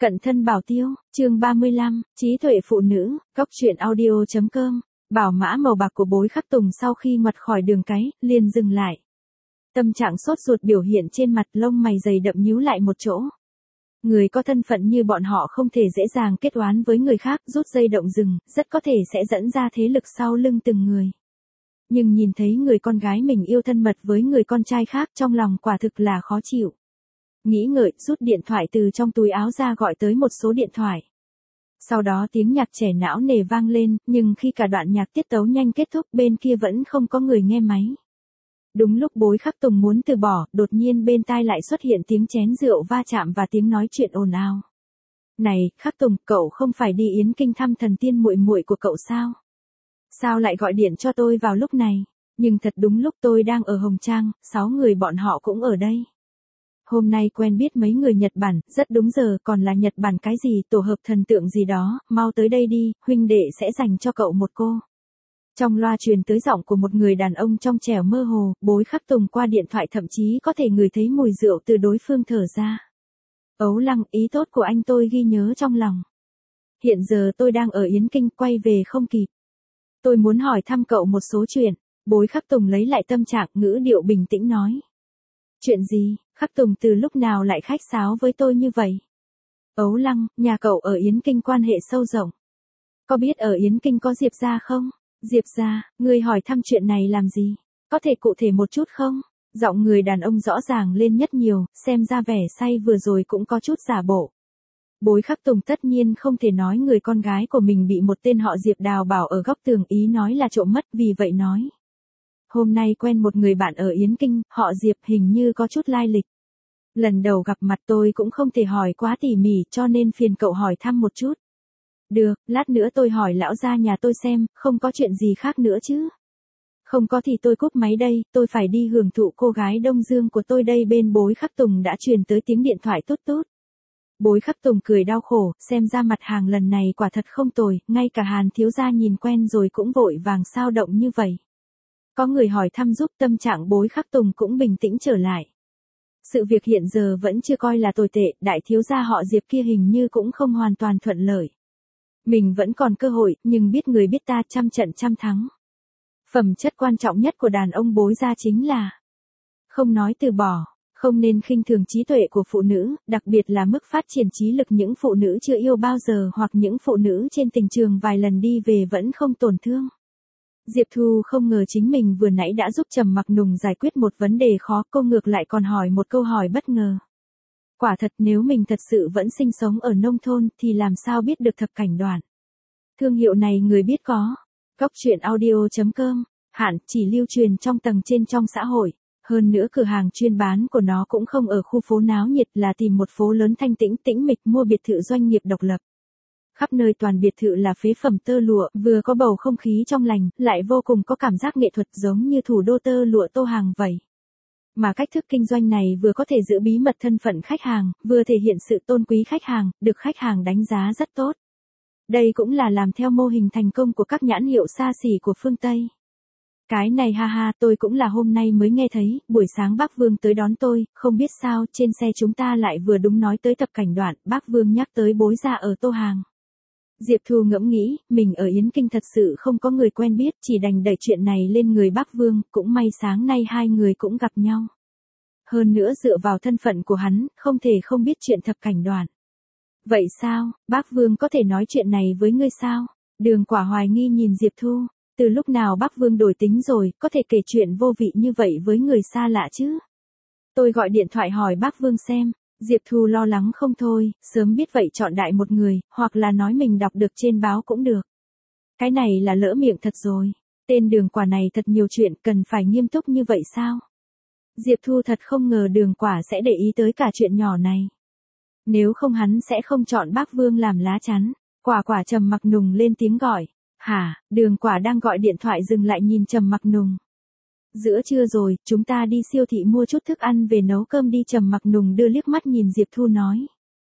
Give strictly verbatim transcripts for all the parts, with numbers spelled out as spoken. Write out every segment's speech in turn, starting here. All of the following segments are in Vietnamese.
Cận thân bảo tiêu, chương ba mươi lăm, trí tuệ phụ nữ, góc truyện audio chấm com. Bảo mã màu bạc của Bối Khắc Tùng sau khi ngoặt khỏi đường cái, liền dừng lại. Tâm trạng sốt ruột biểu hiện trên mặt, lông mày dày đậm nhíu lại một chỗ. Người có thân phận như bọn họ không thể dễ dàng kết oán với người khác, rút dây động rừng, rất có thể sẽ dẫn ra thế lực sau lưng từng người. Nhưng nhìn thấy người con gái mình yêu thân mật với người con trai khác, trong lòng quả thực là khó chịu. Nghĩ ngợi, rút điện thoại từ trong túi áo ra gọi tới một số điện thoại. Sau đó tiếng nhạc trẻ não nề vang lên, nhưng khi cả đoạn nhạc tiết tấu nhanh kết thúc, bên kia vẫn không có người nghe máy. Đúng lúc Bối Khắc Tùng muốn từ bỏ, đột nhiên bên tai lại xuất hiện tiếng chén rượu va chạm và tiếng nói chuyện ồn ào. Này, Khắc Tùng, cậu không phải đi Yến Kinh thăm thần tiên muội muội của cậu sao? Sao lại gọi điện cho tôi vào lúc này? Nhưng thật đúng lúc tôi đang ở Hồng Trang, sáu người bọn họ cũng ở đây. Hôm nay quen biết mấy người Nhật Bản, rất đúng giờ, còn là Nhật Bản cái gì, tổ hợp thần tượng gì đó, mau tới đây đi, huynh đệ sẽ dành cho cậu một cô. Trong loa truyền tới giọng của một người đàn ông trong trẻo mơ hồ, Bối Khắc Tùng qua điện thoại thậm chí có thể ngửi thấy mùi rượu từ đối phương thở ra. Ấu Lăng, ý tốt của anh tôi ghi nhớ trong lòng. Hiện giờ tôi đang ở Yến Kinh, quay về không kịp. Tôi muốn hỏi thăm cậu một số chuyện. Bối Khắc Tùng lấy lại tâm trạng, ngữ điệu bình tĩnh nói. Chuyện gì? Khắc Tùng từ lúc nào lại khách sáo với tôi như vậy? Ấu Lăng, nhà cậu ở Yến Kinh quan hệ sâu rộng. Có biết ở Yến Kinh có Diệp gia không? Diệp gia, ngươi hỏi thăm chuyện này làm gì? Có thể cụ thể một chút không? Giọng người đàn ông rõ ràng lên nhất nhiều, xem ra vẻ say vừa rồi cũng có chút giả bộ. Bối Khắc Tùng tất nhiên không thể nói người con gái của mình bị một tên họ Diệp đào bảo ở góc tường, ý nói là trộm mất, vì vậy nói. Hôm nay quen một người bạn ở Yến Kinh, họ Diệp, hình như có chút lai lịch. Lần đầu gặp mặt tôi cũng không thể hỏi quá tỉ mỉ, cho nên phiền cậu hỏi thăm một chút. Được, lát nữa tôi hỏi lão gia nhà tôi xem, không có chuyện gì khác nữa chứ. Không có thì tôi cúp máy đây, tôi phải đi hưởng thụ cô gái Đông Dương của tôi đây. Bên Bối Khắc Tùng đã truyền tới tiếng điện thoại tút tút. Bối Khắc Tùng cười đau khổ, xem ra mặt hàng lần này quả thật không tồi, ngay cả Hàn thiếu gia nhìn quen rồi cũng vội vàng sao động như vậy. Có người hỏi thăm giúp, tâm trạng Bối Khắc Tùng cũng bình tĩnh trở lại. Sự việc hiện giờ vẫn chưa coi là tồi tệ, đại thiếu gia họ Diệp kia hình như cũng không hoàn toàn thuận lợi. Mình vẫn còn cơ hội, nhưng biết người biết ta, trăm trận trăm thắng. Phẩm chất quan trọng nhất của đàn ông Bối gia chính là không nói từ bỏ, không nên khinh thường trí tuệ của phụ nữ, đặc biệt là mức phát triển trí lực những phụ nữ chưa yêu bao giờ hoặc những phụ nữ trên tình trường vài lần đi về vẫn không tổn thương. Diệp Thu không ngờ chính mình vừa nãy đã giúp Trầm Mặc Nùng giải quyết một vấn đề khó, cô ngược lại còn hỏi một câu hỏi bất ngờ. Quả thật nếu mình thật sự vẫn sinh sống ở nông thôn thì làm sao biết được Thập Cảnh Đoàn. Thương hiệu này người biết có. Góc truyện audio chấm com, hạn chỉ lưu truyền trong tầng trên trong xã hội. Hơn nữa cửa hàng chuyên bán của nó cũng không ở khu phố náo nhiệt, là tìm một phố lớn thanh tĩnh tĩnh mịch, mua biệt thự doanh nghiệp độc lập. Khắp nơi toàn biệt thự là phế phẩm tơ lụa, vừa có bầu không khí trong lành, lại vô cùng có cảm giác nghệ thuật giống như thủ đô tơ lụa Tô Hàng vậy. Mà cách thức kinh doanh này vừa có thể giữ bí mật thân phận khách hàng, vừa thể hiện sự tôn quý khách hàng, được khách hàng đánh giá rất tốt. Đây cũng là làm theo mô hình thành công của các nhãn hiệu xa xỉ của phương Tây. Cái này ha ha, tôi cũng là hôm nay mới nghe thấy, buổi sáng bác Vương tới đón tôi, không biết sao, trên xe chúng ta lại vừa đúng nói tới Thập Cảnh Đoạn, bác Vương nhắc tới Bối gia ở Tô Hàng. Diệp Thu ngẫm nghĩ, mình ở Yến Kinh thật sự không có người quen biết, chỉ đành đẩy chuyện này lên người bác Vương, cũng may sáng nay hai người cũng gặp nhau. Hơn nữa dựa vào thân phận của hắn, không thể không biết chuyện Thập Cảnh Đoạn. Vậy sao, bác Vương có thể nói chuyện này với ngươi sao? Đường Quả hoài nghi nhìn Diệp Thu, từ lúc nào bác Vương đổi tính rồi, có thể kể chuyện vô vị như vậy với người xa lạ chứ? Tôi gọi điện thoại hỏi bác Vương xem. Diệp Thu lo lắng không thôi, sớm biết vậy chọn đại một người, hoặc là nói mình đọc được trên báo cũng được. Cái này là lỡ miệng thật rồi. Tên Đường Quả này thật nhiều chuyện, cần phải nghiêm túc như vậy sao? Diệp Thu thật không ngờ Đường Quả sẽ để ý tới cả chuyện nhỏ này. Nếu không hắn sẽ không chọn bác Vương làm lá chắn. Quả Quả Trầm Mặc Nùng lên tiếng gọi. Hả? Đường Quả đang gọi điện thoại dừng lại nhìn Trầm Mặc Nùng. Giữa trưa rồi, chúng ta đi siêu thị mua chút thức ăn về nấu cơm đi. Trầm Mặc Nùng đưa liếc mắt nhìn Diệp Thu nói.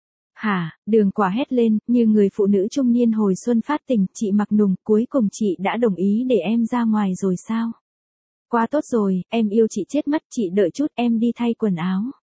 Hả? Đường Quả hét lên, như người phụ nữ trung niên hồi xuân phát tình. Chị Mặc Nùng, cuối cùng chị đã đồng ý để em ra ngoài rồi sao? Quá tốt rồi, em yêu chị chết mất, chị đợi chút em đi thay quần áo.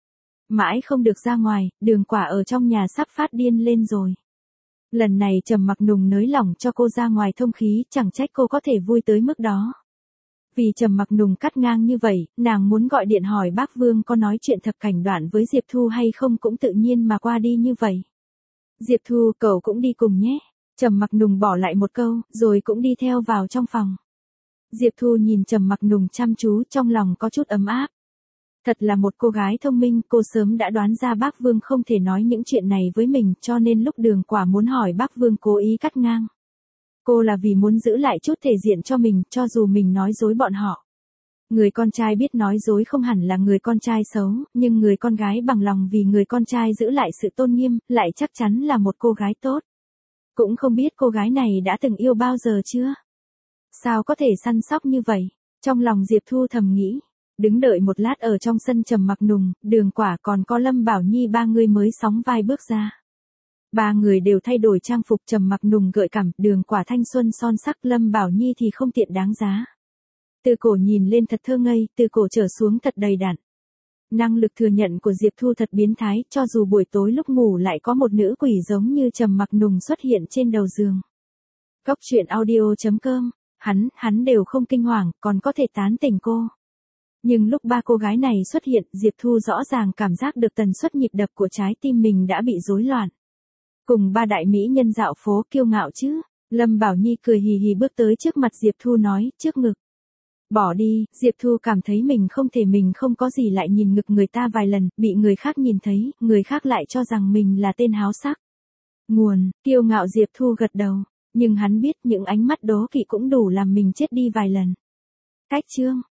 Mãi không được ra ngoài, Đường Quả ở trong nhà sắp phát điên lên rồi. Lần này Trầm Mặc Nùng nới lỏng cho cô ra ngoài thông khí, chẳng trách cô có thể vui tới mức đó. Vì Trầm Mặc Nùng cắt ngang như vậy, nàng muốn gọi điện hỏi bác Vương có nói chuyện thập cảnh đoạn với Diệp Thu hay không cũng tự nhiên mà qua đi như vậy. Diệp Thu, cậu cũng đi cùng nhé. Trầm Mặc Nùng bỏ lại một câu, rồi cũng đi theo vào trong phòng. Diệp Thu nhìn Trầm Mặc Nùng chăm chú, trong lòng có chút ấm áp. Thật là một cô gái thông minh, cô sớm đã đoán ra bác Vương không thể nói những chuyện này với mình, cho nên lúc Đường Quả muốn hỏi bác Vương cố ý cắt ngang. Cô là vì muốn giữ lại chút thể diện cho mình, cho dù mình nói dối bọn họ. Người con trai biết nói dối không hẳn là người con trai xấu, nhưng người con gái bằng lòng vì người con trai giữ lại sự tôn nghiêm, lại chắc chắn là một cô gái tốt. Cũng không biết cô gái này đã từng yêu bao giờ chưa? Sao có thể săn sóc như vậy? Trong lòng Diệp Thu thầm nghĩ. Đứng đợi một lát ở trong sân Trầm Mặc Nùng, Đường Quả còn có Lâm Bảo Nhi ba người mới sóng vai bước ra. Ba người đều thay đổi trang phục, Trầm Mặc Nùng gợi cảm, Đường Quả thanh xuân son sắc, Lâm Bảo Nhi thì không tiện đáng giá. Từ cổ nhìn lên thật thơ ngây, từ cổ trở xuống thật đầy đặn. Năng lực thừa nhận của Diệp Thu thật biến thái, cho dù buổi tối lúc ngủ lại có một nữ quỷ giống như Trầm Mặc Nùng xuất hiện trên đầu giường. Góc truyện audio chấm com, hắn, hắn đều không kinh hoàng, còn có thể tán tỉnh cô. Nhưng lúc ba cô gái này xuất hiện, Diệp Thu rõ ràng cảm giác được tần suất nhịp đập của trái tim mình đã bị rối loạn. Cùng ba đại mỹ nhân dạo phố kiêu ngạo chứ. Lâm Bảo Nhi cười hì hì bước tới trước mặt Diệp Thu nói, trước ngực. Bỏ đi, Diệp Thu cảm thấy mình không thể mình không có gì lại nhìn ngực người ta vài lần, bị người khác nhìn thấy, người khác lại cho rằng mình là tên háo sắc. Nguồn, kiêu ngạo Diệp Thu gật đầu, nhưng hắn biết những ánh mắt đố kỵ cũng đủ làm mình chết đi vài lần. Cách chương.